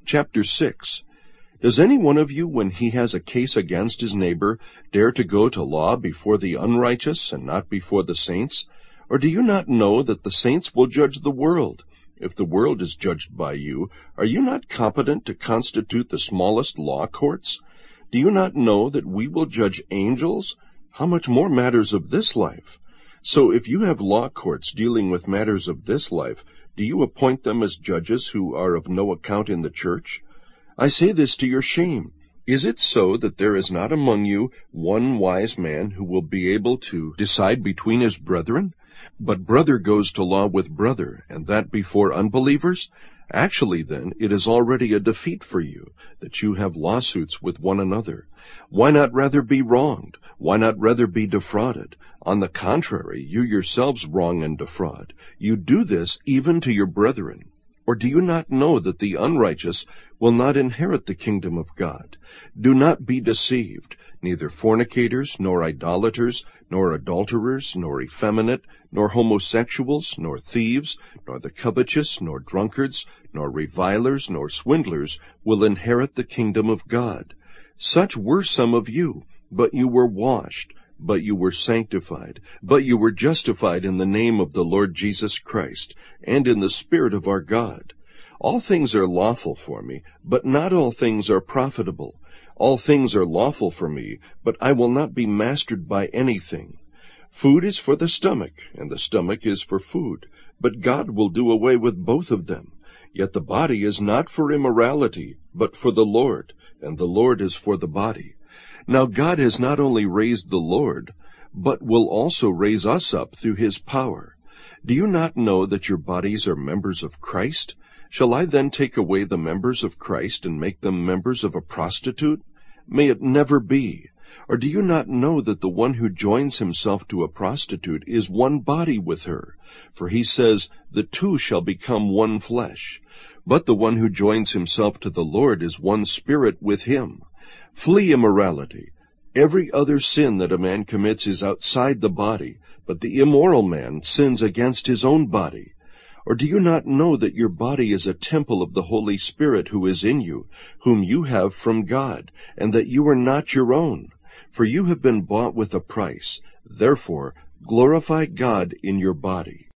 Chapter 6. Does any one of you, when he has a case against his neighbor, dare to go to law before the unrighteous and not before the saints? Or do you not know that the saints will judge the world? If the world is judged by you, are you not competent to constitute the smallest law courts? Do you not know that we will judge angels? How much more matters of this life? So if you have law courts dealing with matters of this life, do you appoint them as judges who are of no account in the church? I say this to your shame. Is it so that there is not among you one wise man who will be able to decide between his brethren? But brother goes to law with brother, and that before unbelievers? Actually, then, it is already a defeat for you, that you have lawsuits with one another. Why not rather be wronged? Why not rather be defrauded? On the contrary, you yourselves wrong and defraud. You do this even to your brethren. Or do you not know that the unrighteous will not inherit the kingdom of God? Do not be deceived. Neither fornicators, nor idolaters, nor adulterers, nor effeminate, nor homosexuals, nor thieves, nor the covetous, nor drunkards, nor revilers, nor swindlers will inherit the kingdom of God. Such were some of you, but you were washed, but you were sanctified, but you were justified in the name of the Lord Jesus Christ, and in the Spirit of our God. All things are lawful for me, but not all things are profitable. All things are lawful for me, but I will not be mastered by anything. Food is for the stomach, and the stomach is for food, but God will do away with both of them. Yet the body is not for immorality, but for the Lord, and the Lord is for the body. Now God has not only raised the Lord, but will also raise us up through his power. Do you not know that your bodies are members of Christ? Shall I then take away the members of Christ and make them members of a prostitute? May it never be. Or do you not know that the one who joins himself to a prostitute is one body with her? For he says, the two shall become one flesh. But the one who joins himself to the Lord is one spirit with him. Flee immorality. Every other sin that a man commits is outside the body, but the immoral man sins against his own body. Or do you not know that your body is a temple of the Holy Spirit who is in you, whom you have from God, and that you are not your own? For you have been bought with a price. Therefore, glorify God in your body.